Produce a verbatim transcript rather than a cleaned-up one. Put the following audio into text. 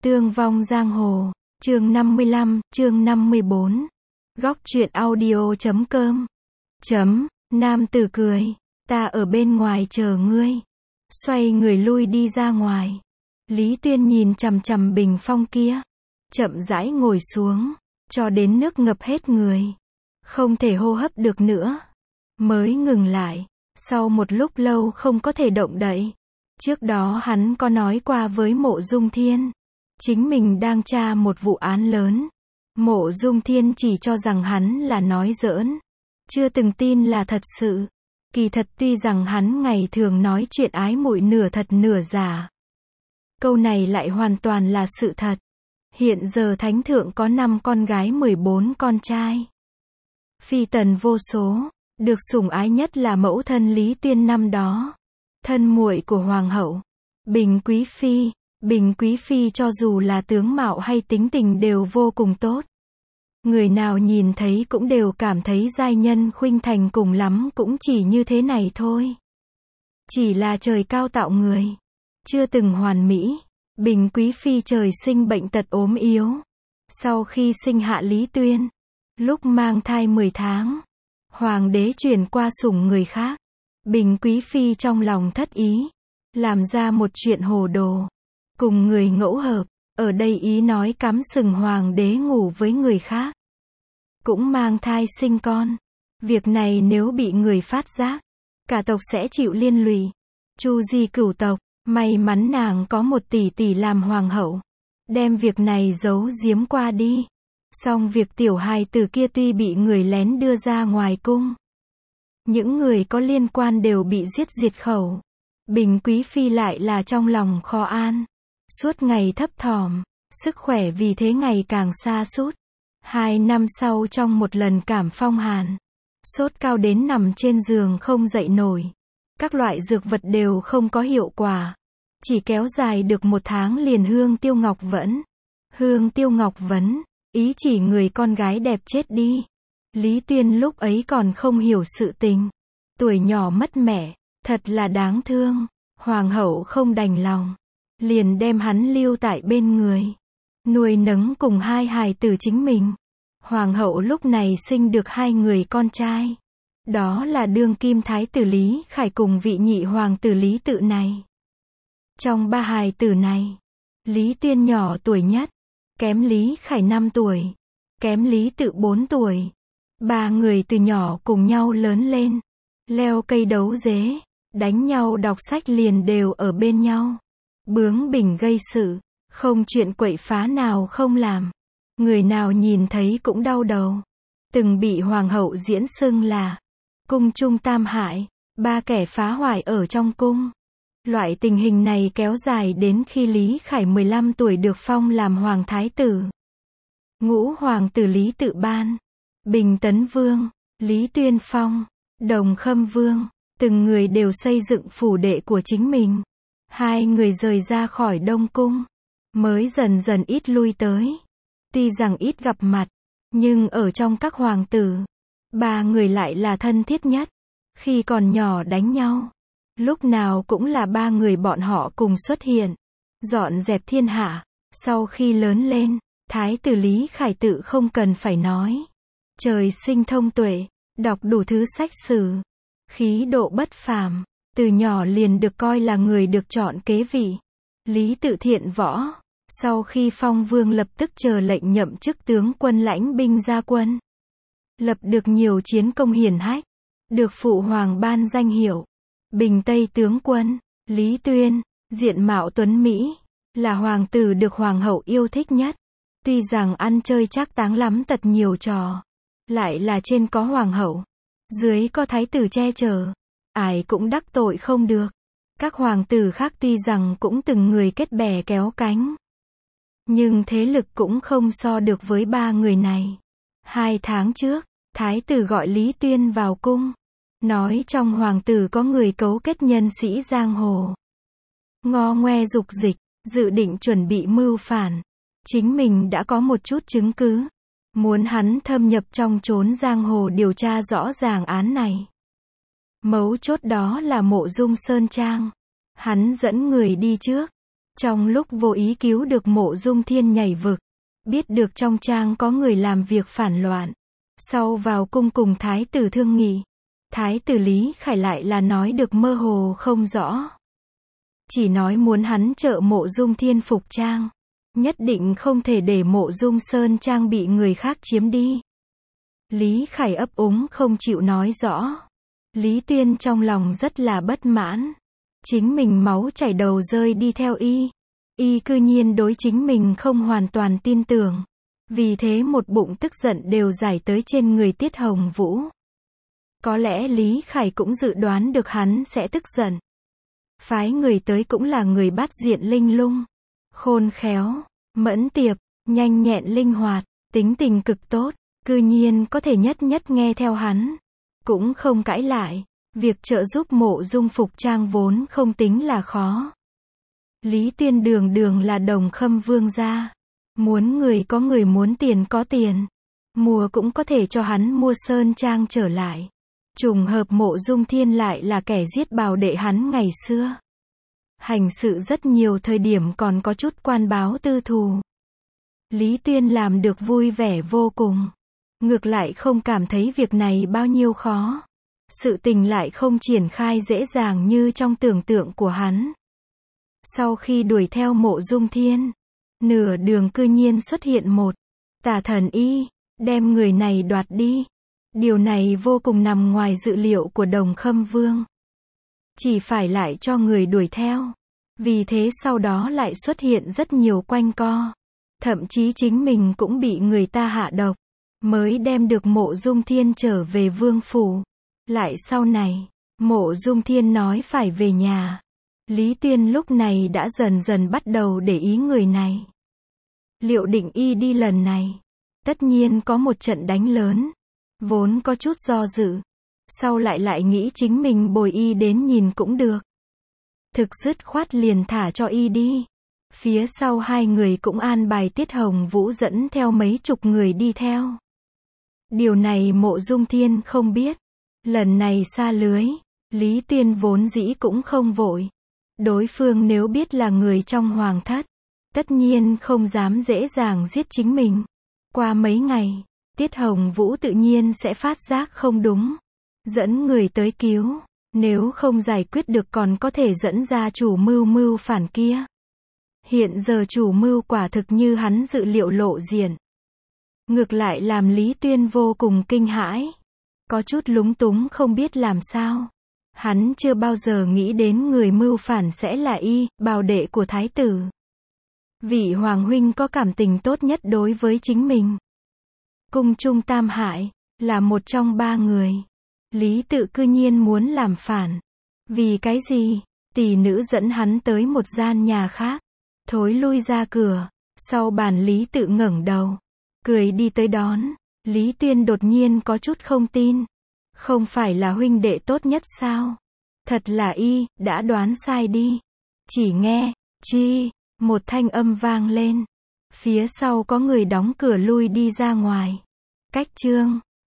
Tương vong giang hồ, chương năm mươi lăm, chương năm mươi bốn. Góc truyện audio chấm com. Chấm, nam tử cười, ta ở bên ngoài chờ ngươi. Xoay người lui đi ra ngoài. Lý Tuyên nhìn chằm chằm bình phong kia, chậm rãi ngồi xuống, cho đến nước ngập hết người. Không thể hô hấp được nữa. Mới ngừng lại, sau một lúc lâu không có thể động đậy. Trước đó hắn có nói qua với Mộ Dung Thiên, chính mình đang tra một vụ án lớn. Mộ Dung Thiên chỉ cho rằng hắn là nói giỡn, chưa từng tin là thật sự. Kỳ thật tuy rằng hắn ngày thường nói chuyện ái muội nửa thật nửa giả, câu này lại hoàn toàn là sự thật. Hiện giờ thánh thượng có năm con gái mười bốn con trai, phi tần vô số, được sủng ái nhất là mẫu thân Lý Tuyên năm đó, thân muội của hoàng hậu, Bình Quý Phi. Bình Quý Phi cho dù là tướng mạo hay tính tình đều vô cùng tốt. Người nào nhìn thấy cũng đều cảm thấy giai nhân khuynh thành, cùng lắm cũng chỉ như thế này thôi. Chỉ là trời cao tạo người, chưa từng hoàn mỹ. Bình Quý Phi trời sinh bệnh tật ốm yếu. Sau khi sinh hạ Lý Tuyên, lúc mang thai mười tháng, hoàng đế chuyển qua sủng người khác. Bình Quý Phi trong lòng thất ý, làm ra một chuyện hồ đồ. Cùng người ngẫu hợp, ở đây ý nói cắm sừng hoàng đế ngủ với người khác. Cũng mang thai sinh con. Việc này nếu bị người phát giác, cả tộc sẽ chịu liên lụy. Chu di cửu tộc, may mắn nàng có một tỷ tỷ làm hoàng hậu, đem việc này giấu giếm qua đi. Song việc tiểu hài tử kia tuy bị người lén đưa ra ngoài cung, những người có liên quan đều bị giết diệt khẩu. Bình Quý Phi lại là trong lòng khó an, suốt ngày thấp thỏm, sức khỏe vì thế ngày càng sa sút. Hai năm sau trong một lần cảm phong hàn, sốt cao đến nằm trên giường không dậy nổi. Các loại dược vật đều không có hiệu quả. Chỉ kéo dài được một tháng liền Hương Tiêu Ngọc Vẫn. Hương Tiêu Ngọc Vấn, ý chỉ người con gái đẹp chết đi. Lý Tuyên lúc ấy còn không hiểu sự tình. Tuổi nhỏ mất mẹ, thật là đáng thương. Hoàng hậu không đành lòng, liền đem hắn lưu tại bên người, nuôi nấng cùng hai hài tử chính mình. Hoàng hậu lúc này sinh được hai người con trai. Đó là đương kim thái tử Lý Khải cùng vị nhị hoàng tử Lý Tự này. Trong ba hài tử này, Lý Tuyên nhỏ tuổi nhất, kém Lý Khải năm tuổi, kém Lý Tự bốn tuổi. Ba người từ nhỏ cùng nhau lớn lên, leo cây đấu dế, đánh nhau đọc sách liền đều ở bên nhau. Bướng bỉnh gây sự, không chuyện quậy phá nào không làm. Người nào nhìn thấy cũng đau đầu. Từng bị hoàng hậu diễn xưng là cung trung tam hại, ba kẻ phá hoại ở trong cung. Loại tình hình này kéo dài đến khi Lý Khải mười lăm tuổi được phong làm hoàng thái tử. Ngũ hoàng tử Lý Tự ban, Bình Tấn Vương, Lý Tuyên phong, Đồng Khâm Vương, từng người đều xây dựng phủ đệ của chính mình. Hai người rời ra khỏi Đông Cung, mới dần dần ít lui tới. Tuy rằng ít gặp mặt, nhưng ở trong các hoàng tử, ba người lại là thân thiết nhất. Khi còn nhỏ đánh nhau, lúc nào cũng là ba người bọn họ cùng xuất hiện, dọn dẹp thiên hạ. Sau khi lớn lên, thái tử Lý Khải tự không cần phải nói. Trời sinh thông tuệ, đọc đủ thứ sách sử, khí độ bất phàm, từ nhỏ liền được coi là người được chọn kế vị. Lý Tự thiện võ, sau khi phong vương lập tức chờ lệnh nhậm chức tướng quân lãnh binh ra quân, lập được nhiều chiến công hiển hách, được phụ hoàng ban danh hiệu Bình Tây tướng quân. Lý Tuyên, diện mạo tuấn mỹ, là hoàng tử được hoàng hậu yêu thích nhất. Tuy rằng ăn chơi trác táng lắm tật nhiều trò, lại là trên có hoàng hậu, dưới có thái tử che chở, ai cũng đắc tội không được. Các hoàng tử khác tuy rằng cũng từng người kết bè kéo cánh, nhưng thế lực cũng không so được với ba người này. Hai tháng trước, thái tử gọi Lý Tuyên vào cung, nói trong hoàng tử có người cấu kết nhân sĩ giang hồ, ngo ngoe dục dịch, dự định chuẩn bị mưu phản. Chính mình đã có một chút chứng cứ, muốn hắn thâm nhập trong chốn giang hồ điều tra rõ ràng án này. Mấu chốt đó là Mộ Dung Sơn Trang. Hắn dẫn người đi trước, Trong lúc vô ý cứu được Mộ Dung Thiên nhảy vực, biết được trong trang có người làm việc phản loạn. Sau vào cung cùng thái tử thương nghị, thái tử Lý Khải lại là nói được mơ hồ không rõ. Chỉ nói muốn hắn trợ Mộ Dung Thiên phục trang. Nhất định không thể để Mộ Dung Sơn trang bị người khác chiếm đi. Lý Khải ấp úng không chịu nói rõ. Lý Tuyên trong lòng rất là bất mãn. Chính mình máu chảy đầu rơi đi theo y. Y cư nhiên đối chính mình không hoàn toàn tin tưởng. Vì thế một bụng tức giận đều giải tới trên người Tiết Hồng Vũ. Có lẽ Lý Khải cũng dự đoán được hắn sẽ tức giận. Phái người tới cũng là người bát diện linh lung. Khôn khéo, mẫn tiệp, nhanh nhẹn linh hoạt, tính tình cực tốt, cư nhiên có thể nhất nhất nghe theo hắn. Cũng không cãi lại, việc trợ giúp Mộ Dung phục trang vốn không tính là khó. Lý Tuyên đường đường là Đồng Khâm vương gia. Muốn người có người, muốn tiền có tiền. Mua cũng có thể cho hắn mua sơn trang trở lại. Trùng hợp Mộ Dung Thiên lại là kẻ giết bào đệ hắn ngày xưa. Hành sự rất nhiều thời điểm còn có chút quan báo tư thù. Lý Tuyên làm được vui vẻ vô cùng. Ngược lại không cảm thấy việc này bao nhiêu khó. Sự tình lại không triển khai dễ dàng như trong tưởng tượng của hắn. Sau khi đuổi theo Mộ Dung Thiên, nửa đường cư nhiên xuất hiện một tà thần y, đem người này đoạt đi. Điều này vô cùng nằm ngoài dự liệu của Đồng Khâm Vương. Chỉ phải lại cho người đuổi theo. Vì thế sau đó lại xuất hiện rất nhiều quanh co. Thậm chí chính mình cũng bị người ta hạ độc. Mới đem được Mộ Dung Thiên trở về vương phủ. Lại sau này, Mộ Dung Thiên nói phải về nhà. Lý Tuyên lúc này đã dần dần bắt đầu để ý người này. Liệu định y đi lần này, tất nhiên có một trận đánh lớn. Vốn có chút do dự. Sau lại lại nghĩ chính mình bồi y đến nhìn cũng được. Thực dứt khoát liền thả cho y đi. Phía sau hai người cũng an bài Tiết Hồng Vũ dẫn theo mấy chục người đi theo. Điều này Mộ Dung Thiên không biết. Lần này xa lưới, Lý Tuyên vốn dĩ cũng không vội. Đối phương nếu biết là người trong hoàng thất, tất nhiên không dám dễ dàng giết chính mình. Qua mấy ngày, Tiết Hồng Vũ tự nhiên sẽ phát giác không đúng. Dẫn người tới cứu. Nếu không giải quyết được còn có thể dẫn ra chủ mưu mưu phản kia. Hiện giờ chủ mưu quả thực như hắn dự liệu lộ diện. Ngược lại làm Lý Tuyên vô cùng kinh hãi. Có chút lúng túng không biết làm sao. Hắn chưa bao giờ nghĩ đến người mưu phản sẽ là y, bào đệ của thái tử. Vị hoàng huynh có cảm tình tốt nhất đối với chính mình. Cung Trung Tam Hại, là một trong ba người. Lý Tự cư nhiên muốn làm phản. Vì cái gì? Tỷ nữ dẫn hắn tới một gian nhà khác. Thối lui ra cửa. Sau bàn Lý Tự ngẩng đầu. Cười đi tới đón. Lý Tuyên đột nhiên có chút không tin. Không phải là huynh đệ tốt nhất sao? Thật là y, đã đoán sai đi. Chỉ nghe, chi, một thanh âm vang lên. Phía sau có người đóng cửa lui đi ra ngoài. Cách chương